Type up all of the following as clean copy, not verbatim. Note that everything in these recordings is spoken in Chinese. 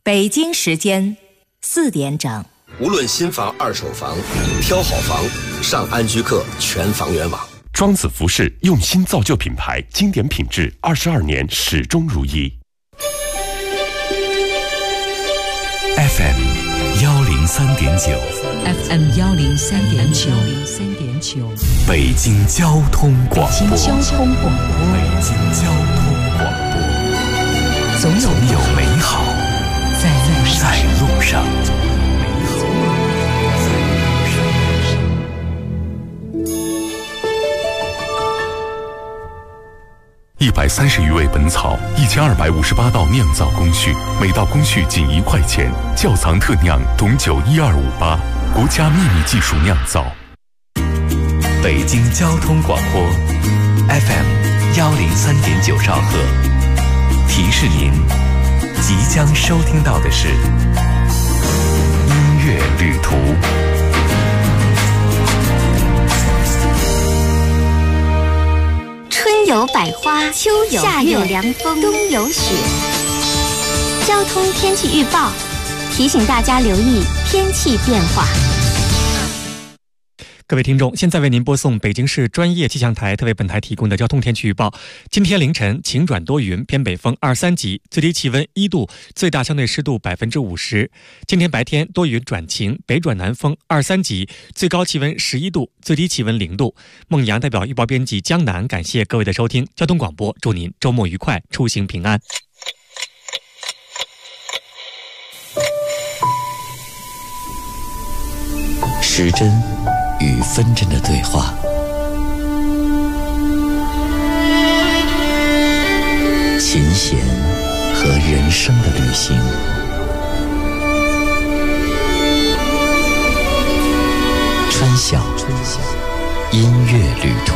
北京时间4点整。 无论新房、二手房，挑好房，上安居客全房源网。 庄子服饰用心造就品牌，经典品质，22年始终如一。 FM 103.9 FM 103.9 北京交通广播。 北京交通广播。 北京交通广播。总有美好在路上。130余味本草，1258道酿造工序，每道工序仅1块钱。窖藏特酿董酒1258，国家秘密技术酿造。北京交通广播 FM 103.9兆赫，提示您，即将收听到的是音乐旅途。 春有百花，秋有夏有凉风，冬有雪。交通天气预报提醒大家留意天气变化。 各位听众，现在为您播送北京市专业气象台特为本台提供的交通天气预报。今天凌晨晴转多云，偏北风2、3级，最低气温1度，最大相对湿度50%。今天白天多云转晴，北转南风2、3级，最高气温11度，最低气温0度。孟阳代表预报编辑江南，感谢各位的收听。交通广播祝您周末愉快，出行平安。 时针与分针的对话，琴弦和人生的旅行，春晓音乐旅途。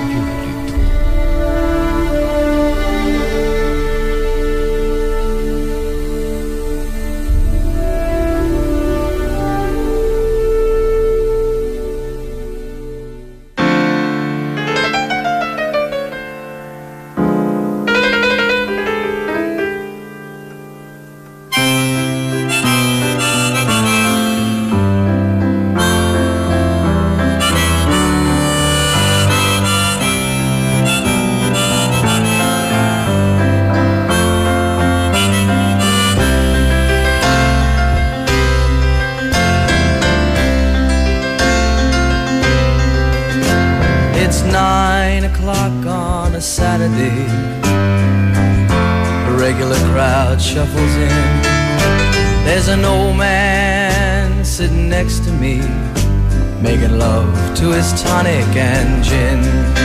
Shuffles in. There's an old man sitting next to me, making love to his tonic and gin.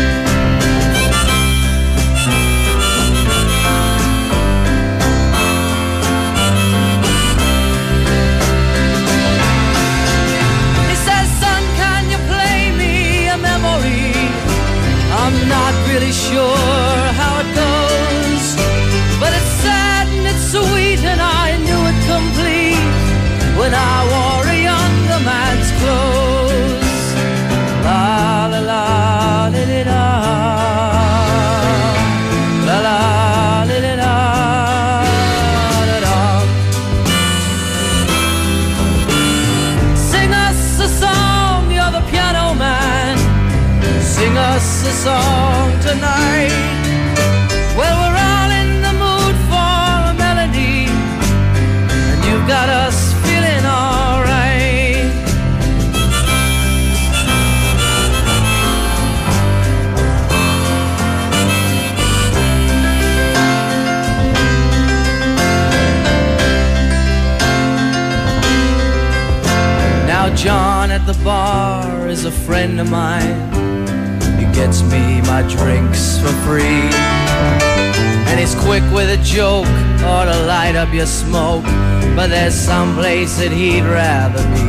He says, son, can you play me a memory? I'm not really sure how it goes, but it's sad and it's sweet, and I knew it complete when I wore a younger man's clothes. La la la li li la, la la li li la, la la. Sing us a song, you're the piano man. Sing us a song tonight. Well, we're all in the mood for a melody, and you've got us feeling alright. Now John at the bar is a friend of mine. He gets me my drinks for free, and he's quick with a joke or to light up your smoke, but there's some place that he'd rather be.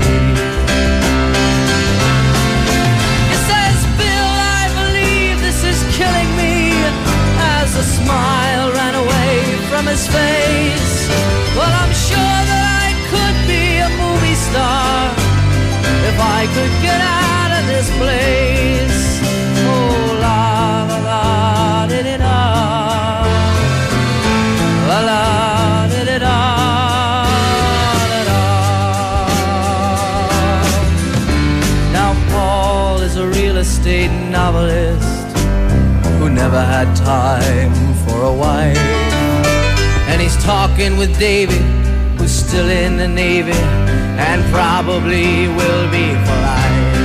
He says, Bill, I believe this is killing me, as a smile ran away from his face. Well, I'm sure that I could be a movie star if I could get out of this place. Oh, la la la di di da, la la di di da. had time for a wife. And he's talking with David, who's still in the Navy, and probably will be for life.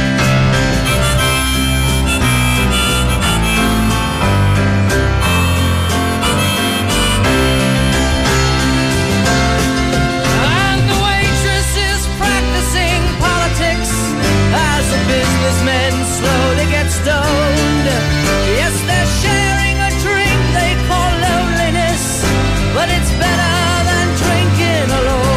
And the waitress is practicing politics as the businessmen slowly get stoned. Yes, they're sharing a drink they call loneliness, but it's better than drinking alone.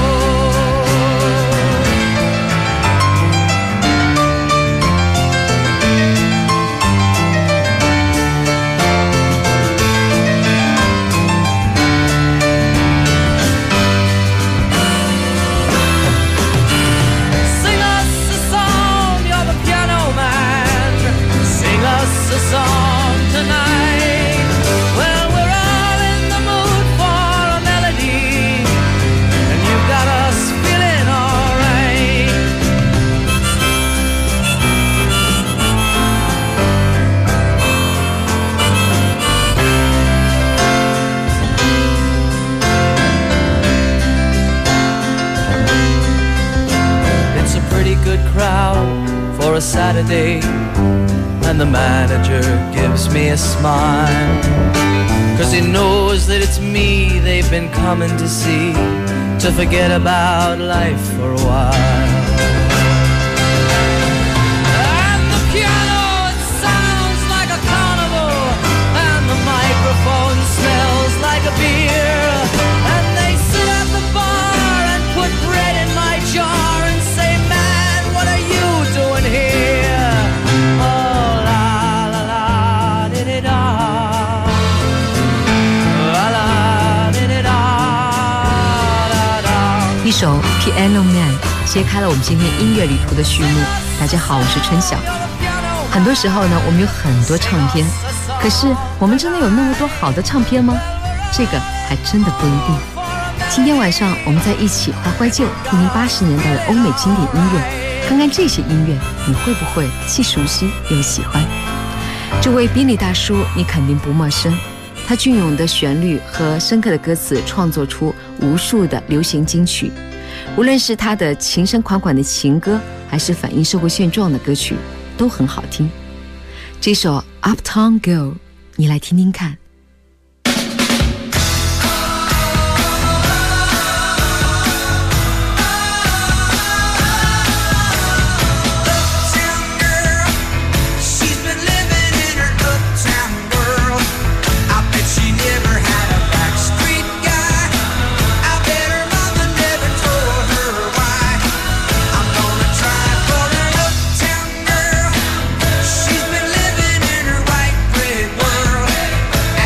Sing us a song, you're the piano man. Sing us a song tonight. Well, we're all in the mood for a melody, and you've got us feeling alright. It's a pretty good crowd for a Saturday, and the manager gives me a smile, 'cause he knows that it's me they've been coming to see, to forget about life for a while. And the piano, it sounds like a carnival, and the microphone smells like a beer, and they sit at the bar and put bread in my jar and say, man, what are you doing here? Oh, la la la, di-di-da. La la, di-di-da, la-da. 一首 Piano Man 揭开了我们今天音乐旅途的序幕。大家好，我是春晓。很多时候呢，我们有很多唱片，可是我们真的有那么多好的唱片吗？这个还真的不一定。今天晚上我们在一起怀怀旧，听听80年代的欧美经典音乐，看看这些音乐你会不会既熟悉又喜欢。这位宾利大叔你肯定不陌生，他隽永的旋律和深刻的歌词创作出无数的流行金曲，无论是他的情深款款的情歌，还是反映社会现状的歌曲，都很好听。这首 Uptown Girl 你来听听看。 She's been living in her white bread world.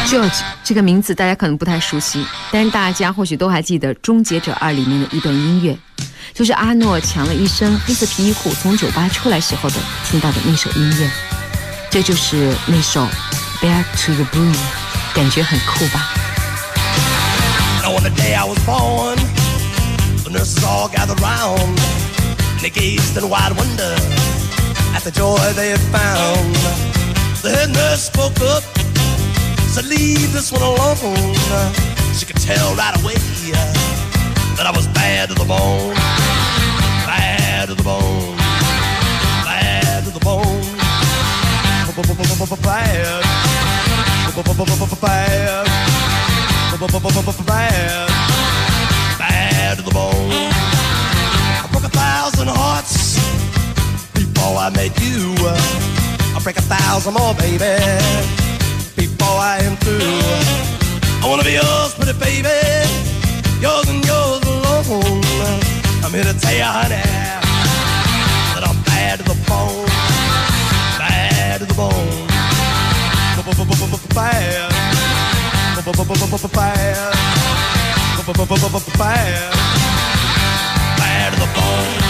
George 这个名字大家可能不太熟悉，但是大家或许都还记得《终结者2》里面的一段音乐，就是阿诺抢了一身黑色皮衣裤从酒吧出来时候的听到的那首音乐，这就是那首 Back to the Blue， 感觉很酷吧。 Now on the day I was born, the nurses all gathered round, and they gazed in wide wonder at the joy they had found. The head nurse spoke up, said leave this one alone. She could tell right away that I was bad to the bone, bad to the bone, bad to the bone, bad, bad, bad to the bone. I broke 1,000 hearts before I met you. I'll break 1,000 more, baby, before I am through. I wanna be yours, pretty baby, yours and yours alone. I'm here to tell you, honey, that I'm bad to the bone, bad to the bone, bad, bad, bad to the bone.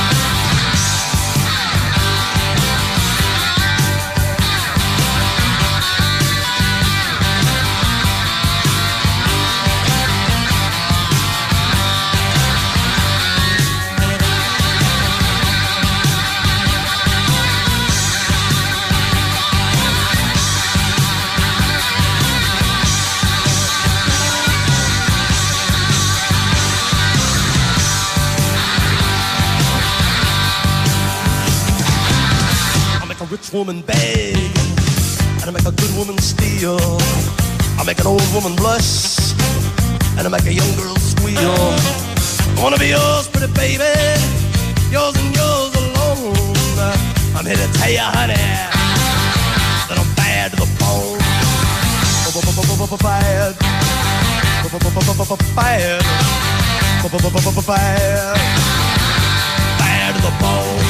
Rich woman beg, and I make a good woman steal. I make an old woman blush, and I make a young girl squeal. I wanna be yours, pretty baby, yours and yours alone. I'm here to tell you, honey, that I'm bad to the bone, bad, bad, bad to the bone.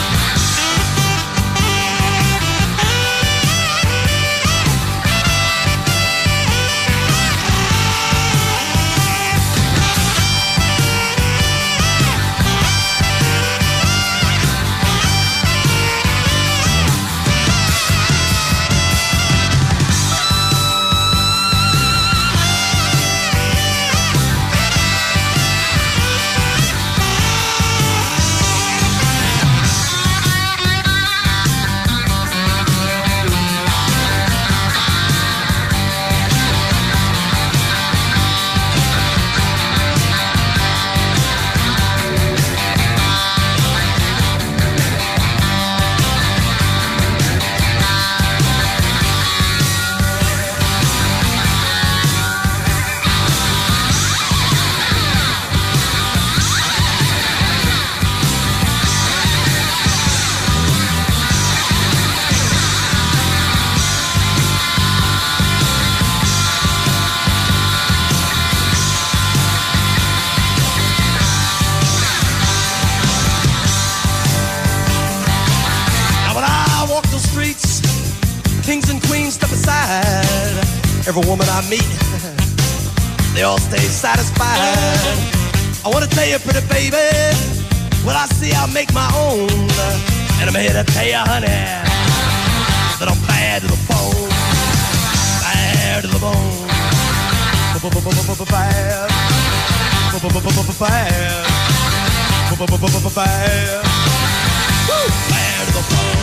Every woman I meet, they all stay satisfied. I wanna tell you, pretty baby, what I see I'll make my own. And I'm here to tell you, honey, that I'm bad to the bone, bad to the bone, bad, bad, bad, bad to the bone.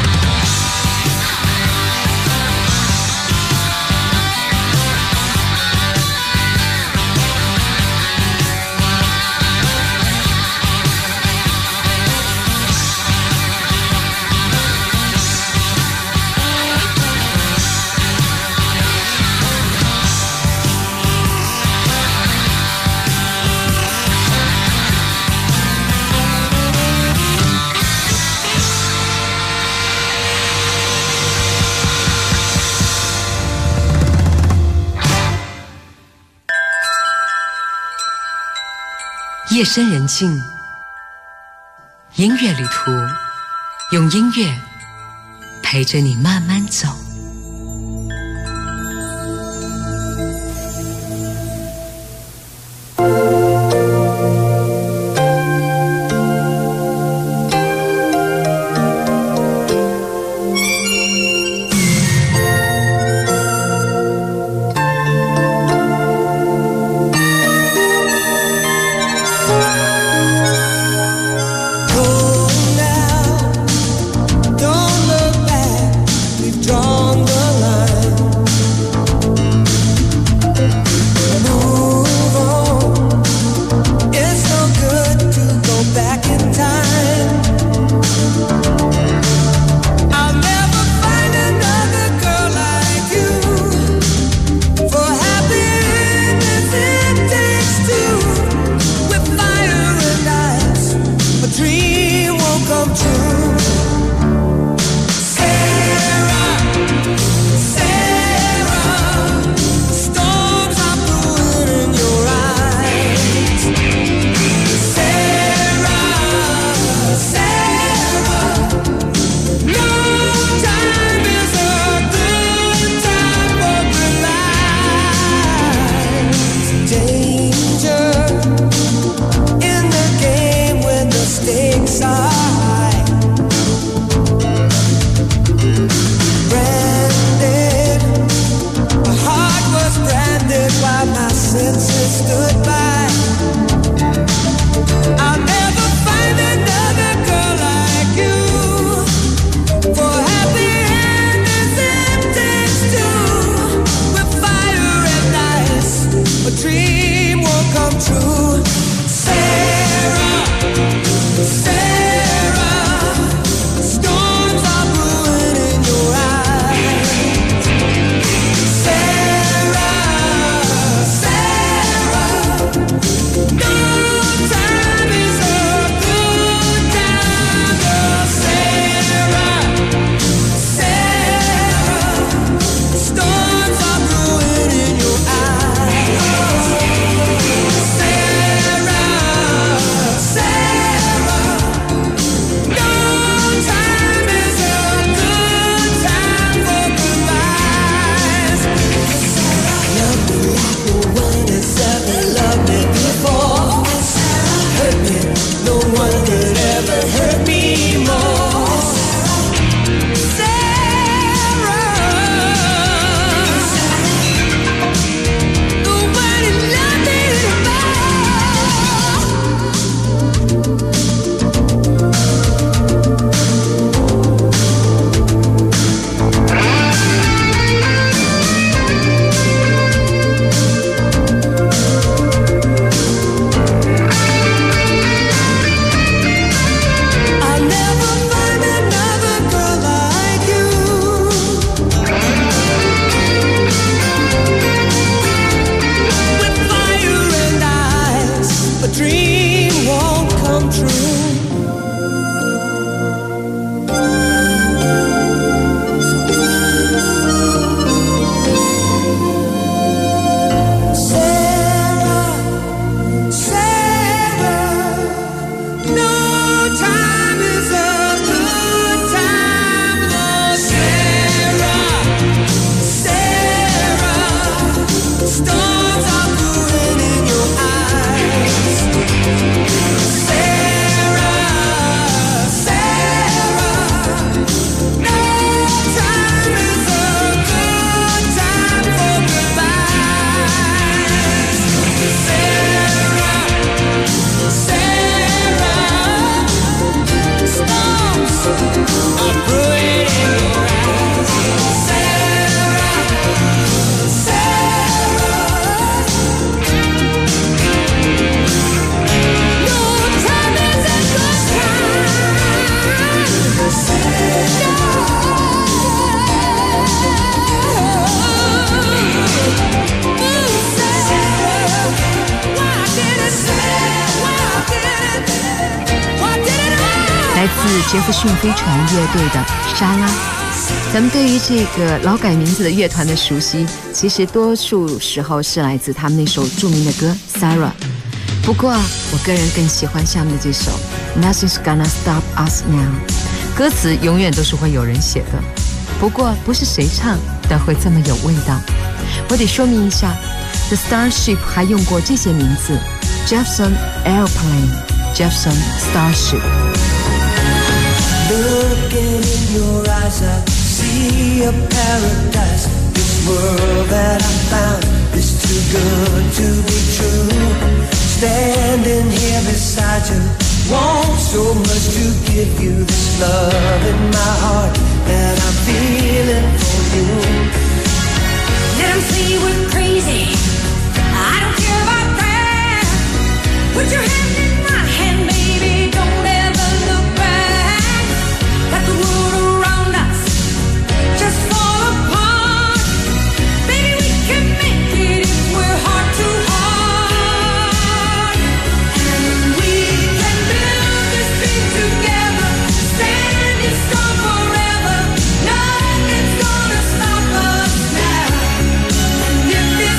夜深人静，音乐旅途，用音乐陪着你慢慢走。 true. Sarah, Sarah, storms are brewing in your eyes. Sarah, Sarah, no time is a good time. Girl, Sarah, Sarah, storms are brewing in your eyes. Sarah, Sarah, no time is a good time for goodbyes. Love me like no one has ever loved me before. Hurt me, no one could ever hurt me more. Sarah, nobody loved me I'll never find another girl like you. With fire and eyes, a dream won't come true. Sarah, Sarah, no time is a good time. Oh, Sarah, Sarah, storms are brewing in your eyes. Sarah, Sarah, no time is a good time for goodbyes. Sarah, Sarah, storms are brewing in your eyes. Sarah, Sarah, no time is a good time. 来自杰弗逊飞船乐队的莎拉。咱们对于这个劳改名字的乐团的熟悉，其实多数时候是来自他们那首著名的歌《Sarah》。不过我个人更喜欢下面的这首《Nothing's Gonna Stop Us Now》，歌词永远都是会有人写的，不过不是谁唱的会这么有味道。我得说明一下 The Starship 还用过这些名字 Jefferson Airplane、Jefferson Starship。 Looking in your eyes, I see a paradise. This world that I found is too good to be true. Standing here beside you, want so much to give you this love in my heart that I'm feeling for you. Let 'em say we're crazy, I don't care about that. Put your hand in my hand, baby, don't ever look back. Let the world around us just fall apart. Baby, we can make it if we're heart to heart. And we can build this dream together, standing strong forever. Nothing's gonna stop us now. And if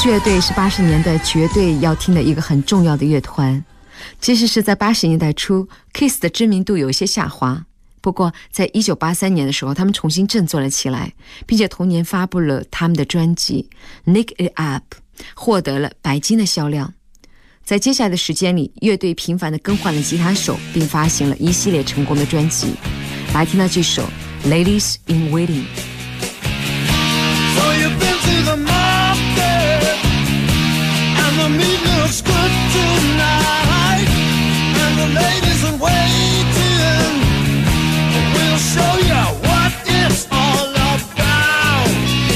Kiss 乐队是80年代绝对要听的一个很重要的乐团。其实是在80年代初 Kiss 的知名度有一些下滑，不过在1983年的时候他们重新振作了起来，并且同年发布了他们的专辑 Nick It Up， 获得了白金的销量。在接下来的时间里，乐队频繁地更换了吉他手，并发行了一系列成功的专辑。来听到这首 Ladies in Waiting。So you've been to the market and the meat looks good tonight, and the ladies in waiting will show you what it's all about.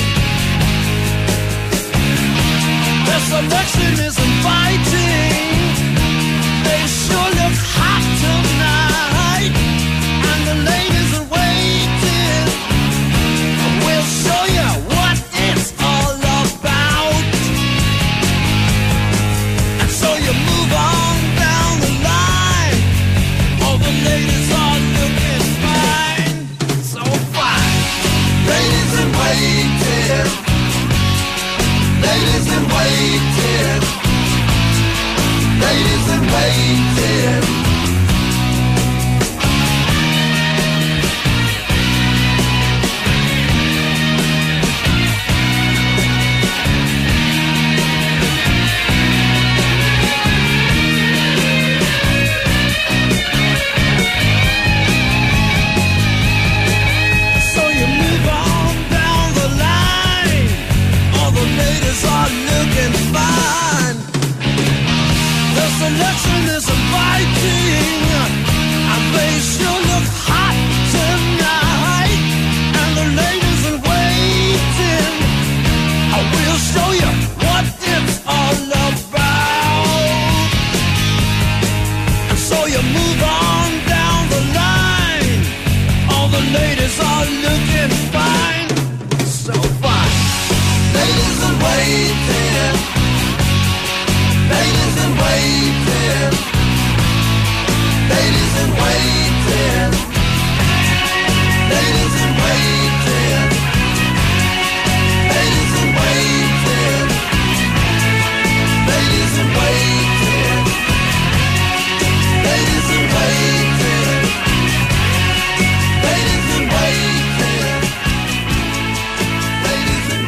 Their selection is inviting, they sure look hot tonight, and the ladies in waiting will show you what it's all about. And so you move on down the line, all the ladies are looking fine, so fine. Ladies in waiting, ladies in waiting, ladies in waiting. Selection is inviting, and they sure look hot tonight, and the ladies in waiting, I will show you what it's all about. And so you move on down the line, all the ladies are looking fine, so fine. Ladies in waiting, ladies in waiting, ladies in waiting, ladies in waiting, ladies in waiting, ladies in waiting, ladies in waiting, ladies in waiting, ladies in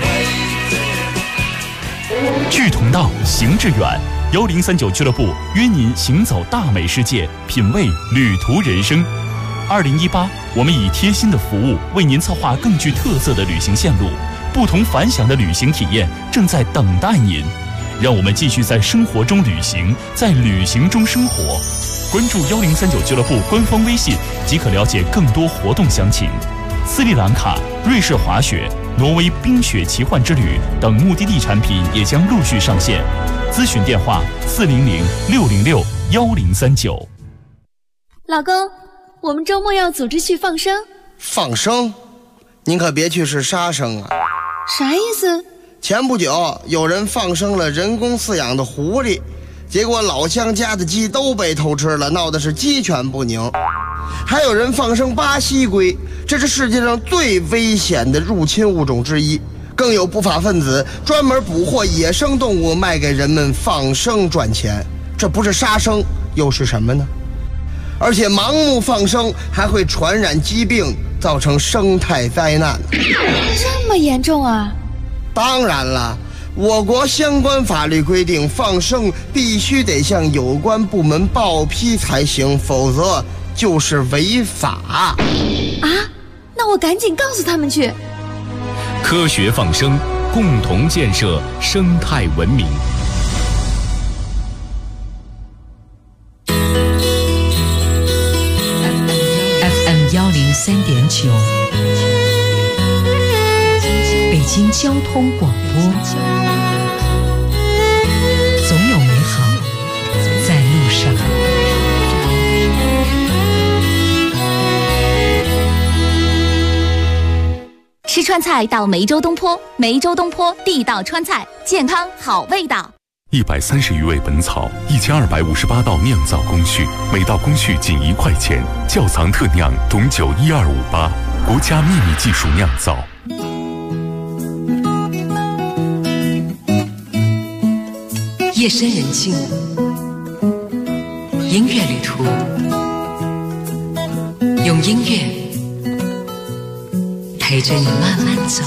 waiting。 志同道，行志远。1039俱乐部约您行走大美世界，品味旅途人生。2018，我们以贴心的服务为您策划更具特色的旅行线路，不同凡响的旅行体验正在等待您。让我们继续在生活中旅行，在旅行中生活。关注1039俱乐部官方微信即可了解更多活动详情。斯里兰卡、瑞士滑雪、挪威冰雪奇幻之旅等目的地产品也将陆续上线。咨询电话400-606-1039。 老公，我们周末要组织去放生。 放生？您可别去是杀生啊！ 啥意思？ 前不久有人放生了人工饲养的狐狸，结果老乡家的鸡都被偷吃了，闹得是鸡犬不宁。还有人放生巴西龟，这是世界上最危险的入侵物种之一。更有不法分子专门捕获野生动物卖给人们放生赚钱，这不是杀生又是什么呢？而且盲目放生还会传染疾病，造成生态灾难。 这么严重啊？ 当然了，我国相关法律规定，放生必须得向有关部门报批才行，否则就是违法。 啊？那我赶紧告诉他们去。 科学放生，共同建设生态文明。 FM 103.9，北京交通广播，总有美好在路上。 吃川菜到梅州东坡，梅州东坡地道川菜，健康好味道。 130余味本草，1258道酿造工序，每道工序仅1块钱，窖藏特酿董酒12588，国家秘密技术酿造。 夜深人静，音乐旅途，用音乐陪着你慢慢走。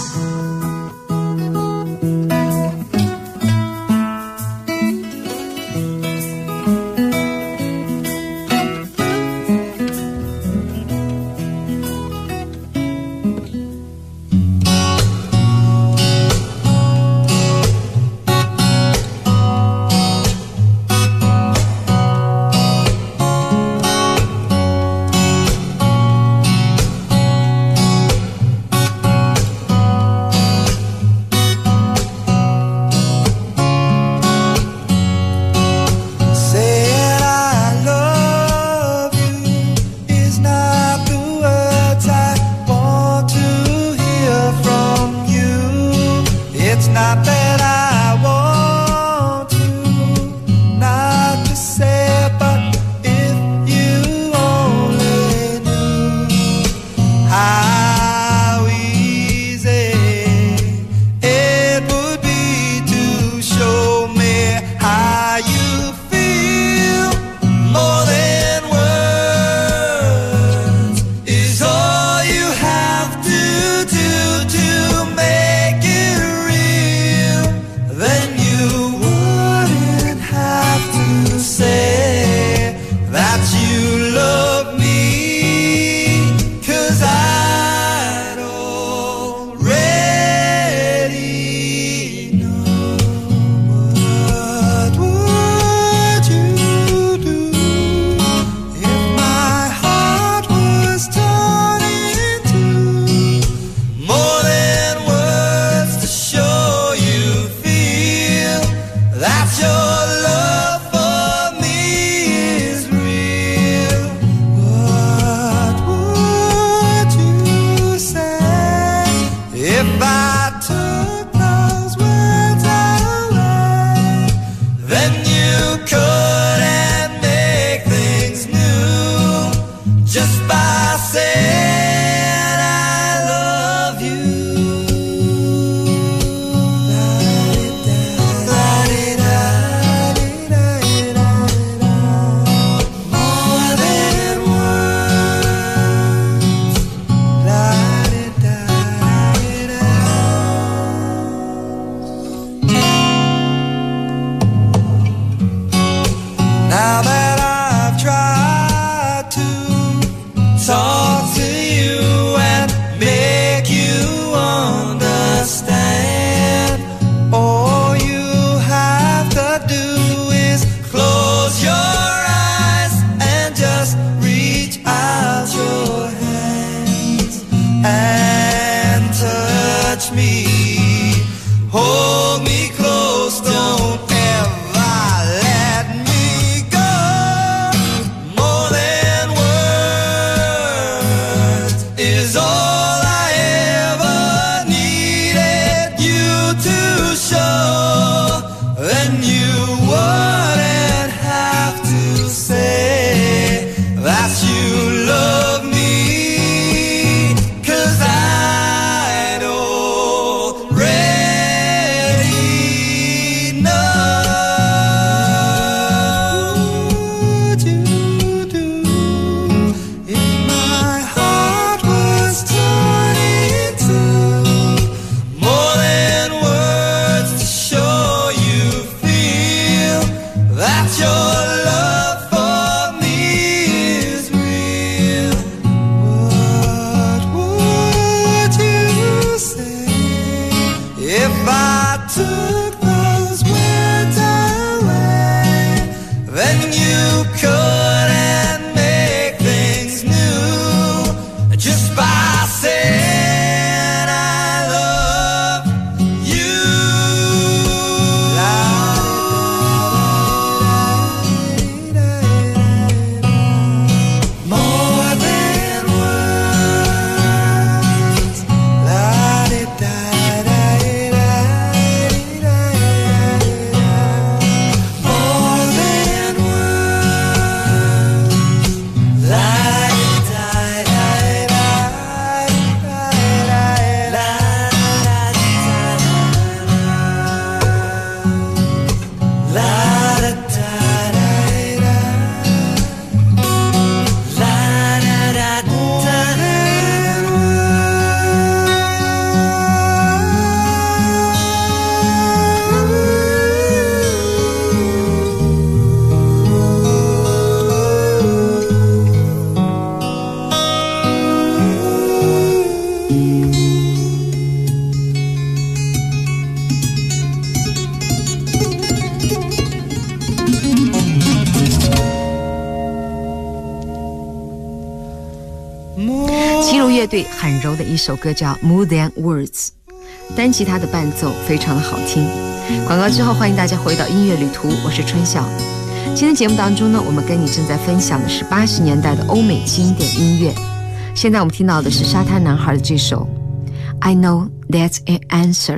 乐队很柔的一首歌叫 More Than Words， 单吉他的伴奏非常的好听。广告之后，欢迎大家回到音乐旅途，我是春晓。今天节目当中呢，我们跟你正在分享的是80年代的欧美经典音乐。现在我们听到的是沙滩男孩的这首 I Know That's an Answer。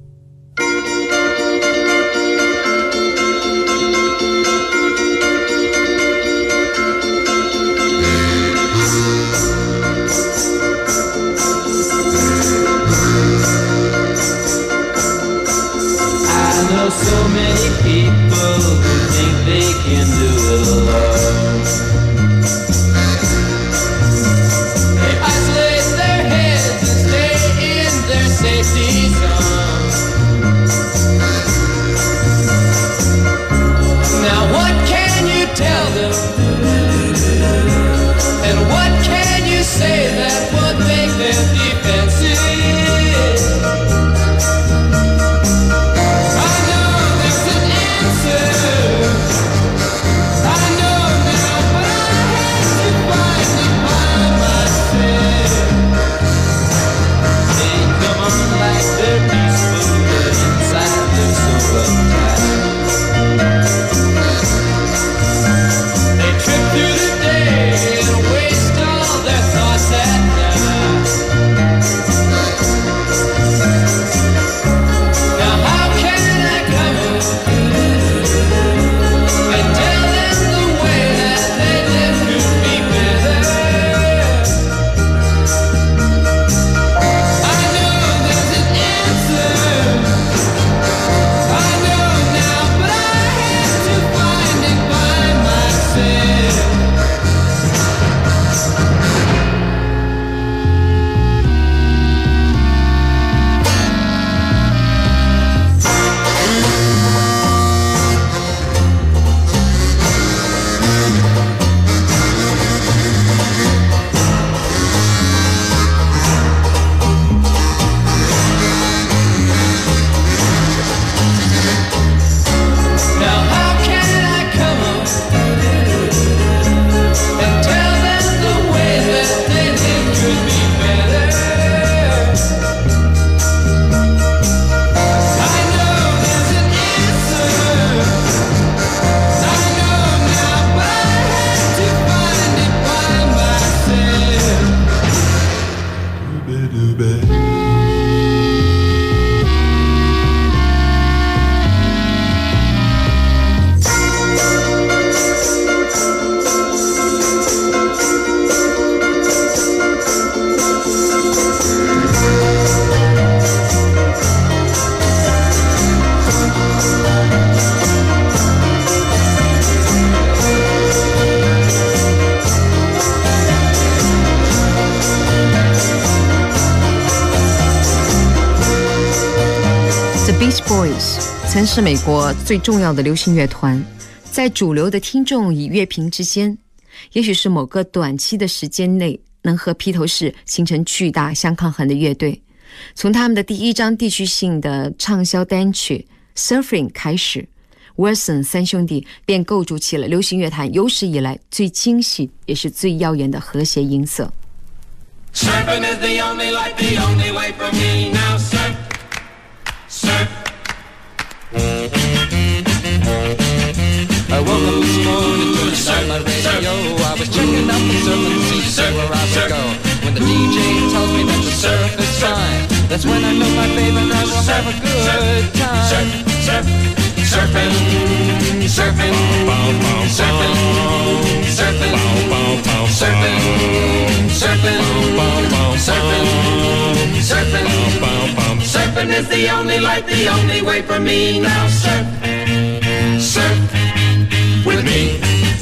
So many people who think they can do it alone. They isolate their heads and stay in their safety zone. Now what can you tell them? And what can you say that would make them defensive? Beach Boys 曾是美国最重要的流行乐团，在主流的听众与乐评之间，也许是某个短期的时间内能和披头士形成巨大相抗衡的乐队。从他们的第一张地区性的畅销单曲 Surfing 开始， Wilson 三兄弟便构筑起了流行乐坛有史以来最精细也是最耀眼的和谐音色。 Surfing is the only life, the only way for me now. Surf, surf. I woke up this morning, turned on my radio. I was checking out the surfing scene, where I would go. When the DJ tells me that the surf is fine, that's when I know my baby and I will have a good time. Surf, surf, surfing, surfing, surfing, surfing, surfing, surfing, surfing, surfing. Surfing is the only life, the only way for me now. Surf, surf with me.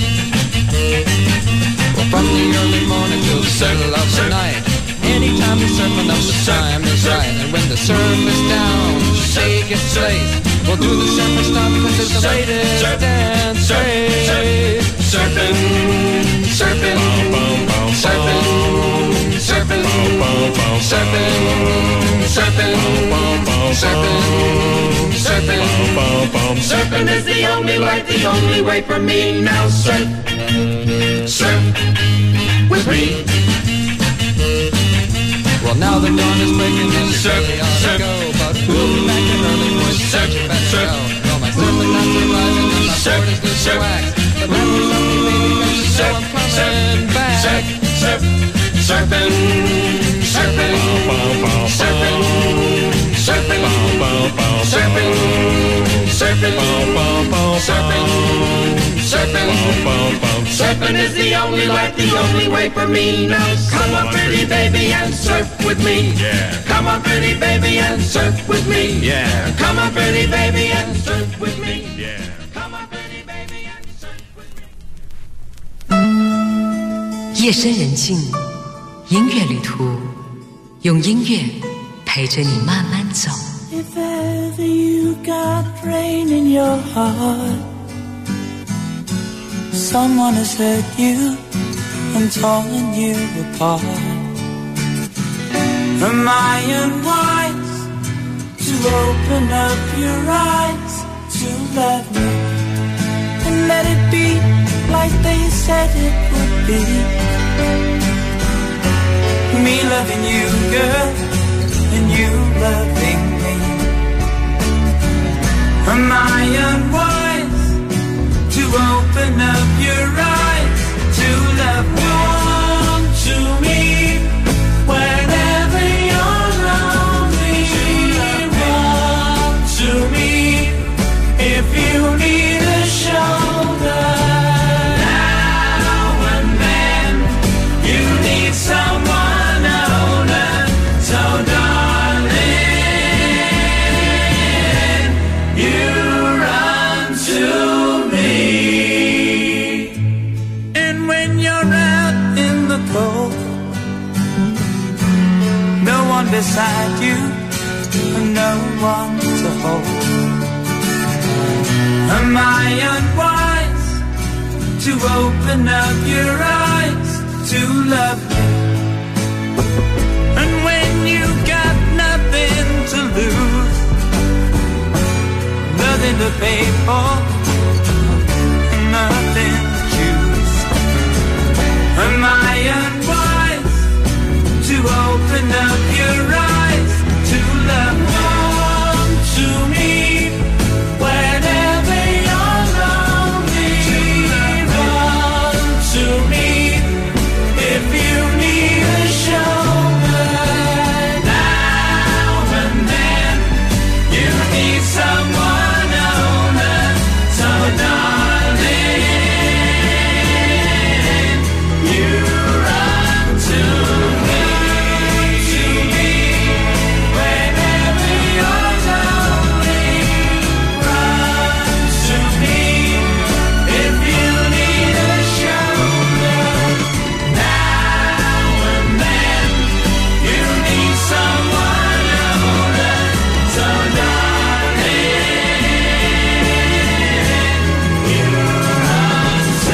Well, from the early morning till the settle of the night, anytime you surf, I know the time is right. And when the surf is down, shake its place. We'll do the surfer stuff cause it's the latest dance craze. Surfing, surfing, surfing, surfing, surfing, surfing, surfing, surfing. Surfing is the only life, the only way for me now. Surf, surf with me. Well, now the dawn is breaking and the day ought to go, but we'll be back in early morning, so you better go. No, my surfing knots are rising and my board is loose to wax, but that was only baby better, so I'm coming back. Surfing, surfing, surfing, surfing, surfing, surfing, surfing is the only life, the only way for me. Now come on, pretty baby, and surf with me. Yeah. Come on, pretty baby, and surf with me. Yeah. Come on, pretty baby, and surf with me. Yeah. Come on, pretty baby, and surf with me. 夜深人静，音乐旅途，用音乐陪着你慢慢走。 If ever you got rain in your heart, someone has hurt you and torn you apart. Am I unwise to open up your eyes to love me and let it be like they said it would be? Me loving you, girl, and you loving me. Am I unwise to open up your eyes to love? Come to me whenever you're lonely. Run to me if you need a shoulder. Now and then you need someone older. So darling, you run to me. And when you're out in the cold, no one beside you and no one to hold. Am I unwise to open up your eyes to love me? And when you got nothing to lose, nothing to pay for, nothing to choose, am I unwise to open up your eyes to love? Come to me whenever you're lonely. Run to me if you need a shoulder. Now and then you need someone older. So darling, you run to me. Whenever you're lonely, run to me if you need a shoulder. Now and then you need someone older. So darling, you run to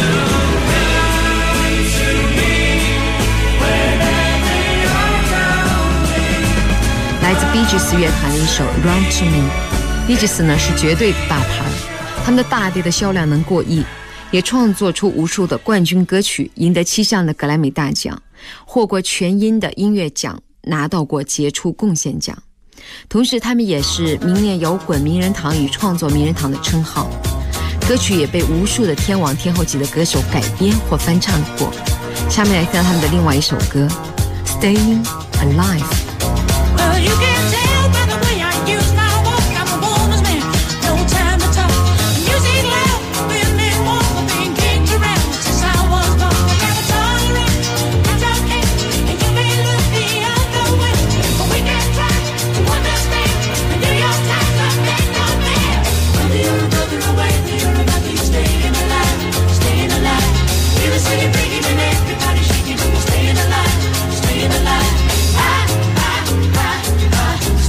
me whenever you're lonely. 来自 Bee Gees 乐团的一首 Run to Me。Bee Gees 呢是绝对的大牌，他们的大碟的销量能过亿，也创作出无数的冠军歌曲，赢得7项的格莱美大奖，获过全英的音乐奖，拿到过杰出贡献奖。同时他们也是明年摇滚名人堂与创作名人堂的称号，歌曲也被无数的天王天后级的歌手改编或翻唱过。下面来听他们的另外一首歌 Staying Alive。Well, you can tell by the way I use my walk, I'm a woman's man, no time to talk. Music loud, been in war, been kicked around since I was born. I got a tolerance, I don't care, and you may look the other way, but we can try to understand and do your time like they don't care. Whether you're a brother or whether you're a mother, you're staying alive, staying alive. Feel the city breaking and everybody shaking, staying alive, staying alive.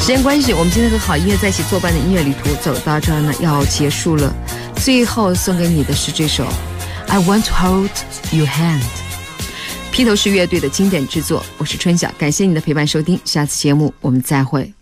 时间关系，我们今天和好音乐在一起作伴的音乐旅途走到这儿呢，要结束了。最后送给你的是这首 I Want to Hold Your Hand， 披头士乐队的经典制作。我是春晓，感谢你的陪伴收听，下次节目我们再会。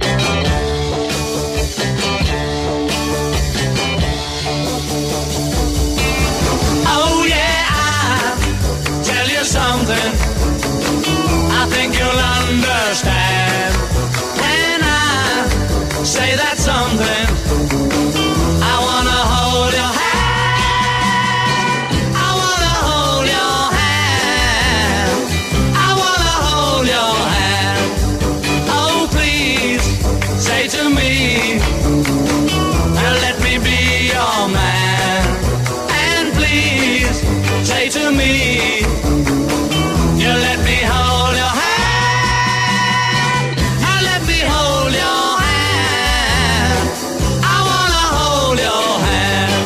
Oh yeah, I'll tell you something I think you'll understand when I say that something. I wanna hold your hand, I wanna hold your hand, I wanna hold your hand. Oh please, say to me, let me be your man. And please, say to me, you let me hold your hand, you let me hold your hand. I wanna hold your hand.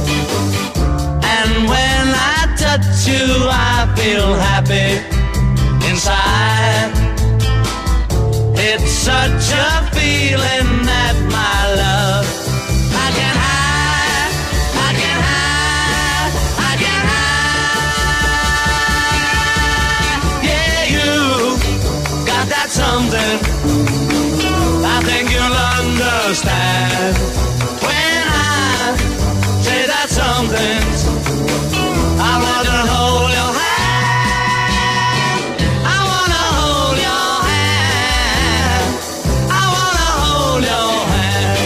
And when I touch you, I feel happy inside. It's such a feeling that my love I can hide, I can hide, I can hide. Yeah, you got that something I think you'll understand when I say that something. I want to hold your hand, I want to hold your hand, I want to hold your hand.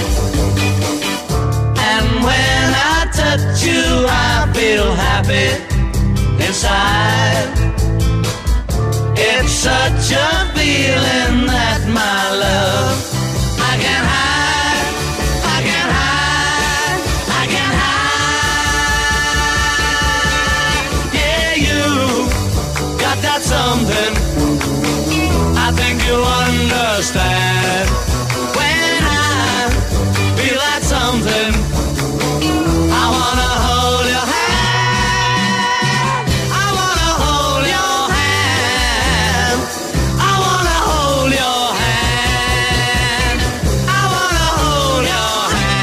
And when I touch you, I feel happy inside. It's such a feeling that my love I can hide, I can hide, I can hide. Yeah, you got that something I think you'll understand when I feel that something. I wanna hold your hand, I wanna hold your hand, I wanna hold your hand, I wanna hold your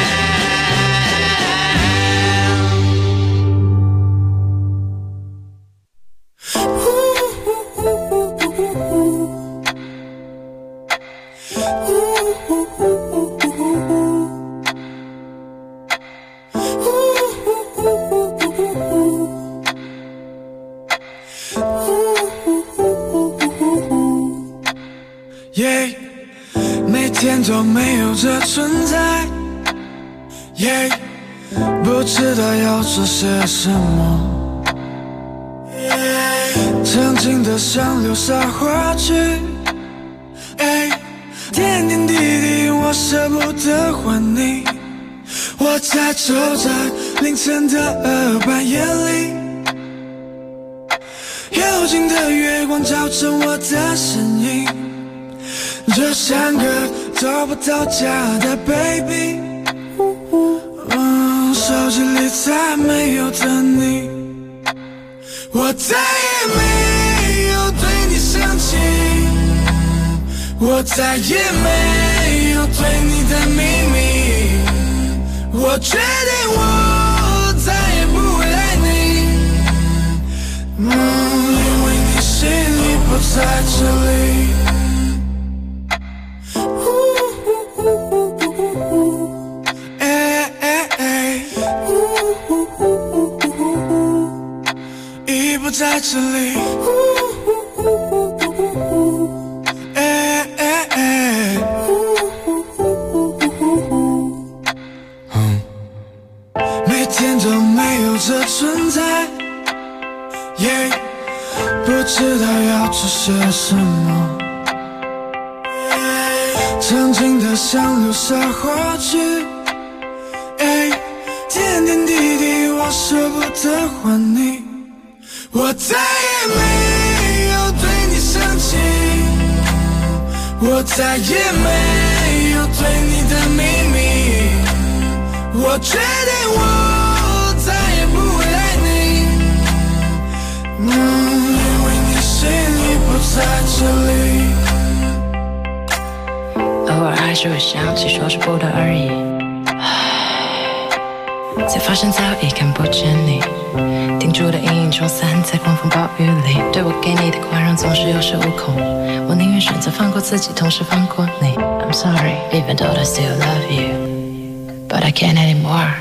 Yeah， 每天都没有这存在。Yeah， 不知道要做些什么。曾经的像流沙花去。点点滴滴我舍不得还你。我在走在凌晨的半夜里，幽静的月光照着我的身影。就像个找不到家的 baby， 手机里再没有的你，我再也没有对你生气，我再也没有对你的秘密，我决定我再也不会爱你，因为你心里不在这里。已不在这里，每天都没有这存在，不知道要做些什么，曾经的像流沙花去，点点滴滴我舍不得还你，我再也没有对你生气，我再也没有对你的秘密，我决定我再也不会爱你，因为你心里不在这里。 尔还是会想起，说是不得而已。才发现早已看不见你，定住的阴影冲散在狂风暴雨里。对我给你的宽容总是有恃无恐，我宁愿选择放过自己，同时放过你。I'm sorry, even though I still love you, but I can't anymore.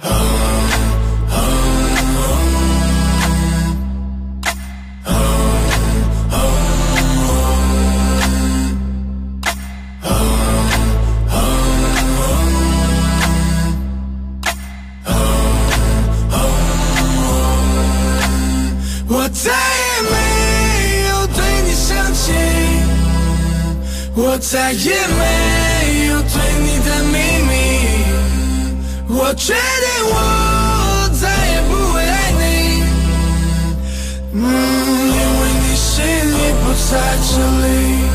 我再也没有对你生气，我再也没有对你的秘密，我决定我再也不会爱你，因为你心里不在这里。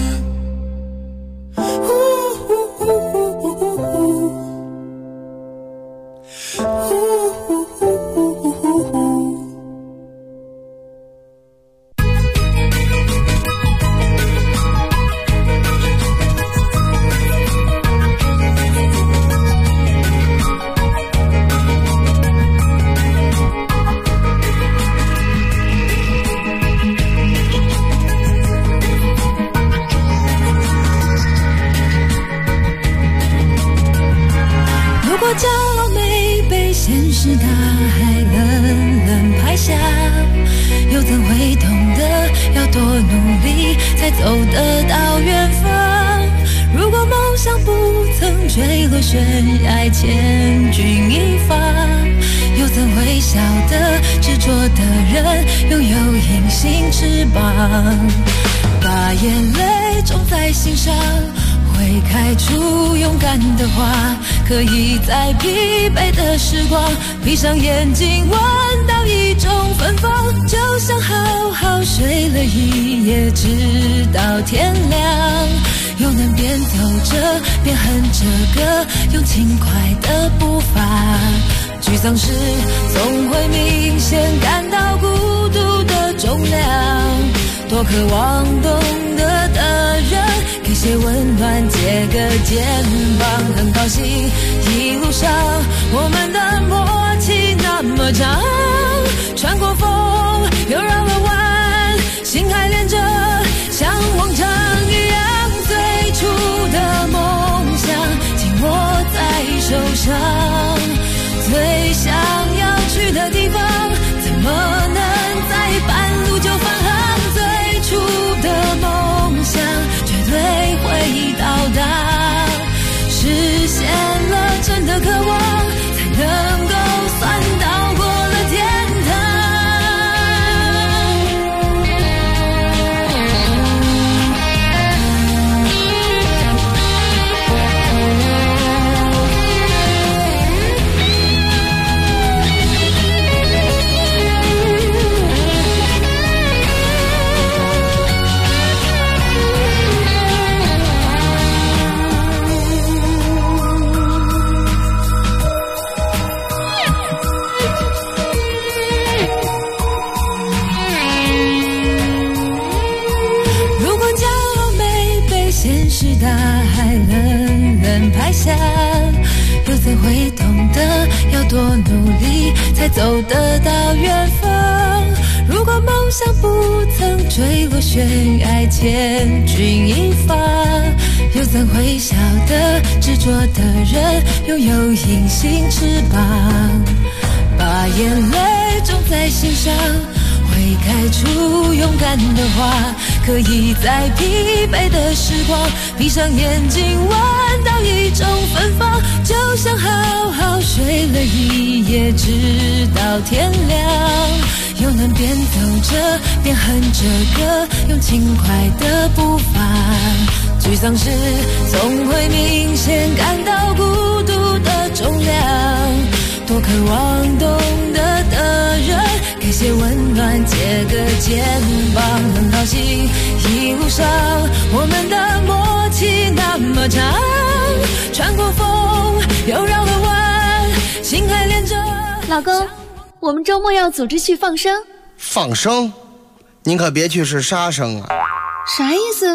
把眼泪种在心上，会开出勇敢的花，可以在疲惫的时光闭上眼睛，闻到一种芬芳，就像好好睡了一夜，直到天亮。又能边走着边哼着歌，用轻快的步伐。沮丧时总会明显感到孤独的重量，多渴望懂得的人给些温暖，借个肩膀。很高兴一路上我们的默契那么长，穿过风又绕了弯，心还连着像往常一样，最初的梦想紧握在手上，最想要去的地方怎么能在半路就返航，最初的梦想绝对会到达，实现了真的渴望，才能够算到过了天堂。大海冷冷拍下，又怎会懂得要多努力才走得到远方？如果梦想不曾坠落悬崖，千钧一发，又怎会晓得执着的人拥有隐形翅膀？把眼泪种在心上，会开出勇敢的花，可以在疲惫的时光闭上眼睛，闻到一种芬芳，就像好好睡了一夜，直到天亮。又能边走着边哼着歌，用轻快的步伐。沮丧时总会明显感到孤独的重量，多渴望懂得的人给些温暖，借个肩膀。很高兴一路上我们的默契那么长，穿过风又绕了弯，心还连着。 老公，我们周末要组织去放生。 放生？您可别去是杀生啊。 啥意思？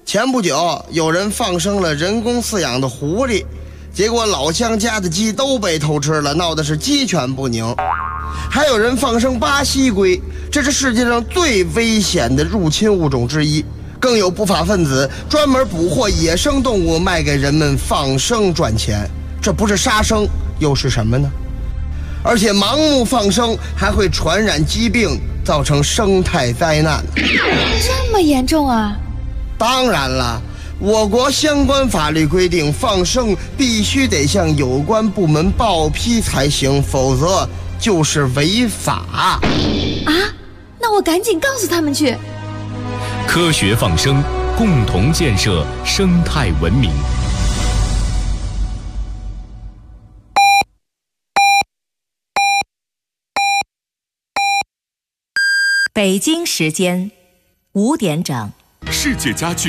前不久有人放生了人工饲养的狐狸，结果老乡家的鸡都被偷吃了，闹得是鸡犬不宁。还有人放生巴西龟，这是世界上最危险的入侵物种之一。更有不法分子专门捕获野生动物卖给人们放生赚钱，这不是杀生又是什么呢？而且盲目放生还会传染疾病，造成生态灾难。 这么严重啊？ 当然了，我国相关法律规定，放生必须得向有关部门报批才行，否则就是违法。 啊？那我赶紧告诉他们去。 科学放生，共同建设生态文明。 北京时间5点整。 世界家具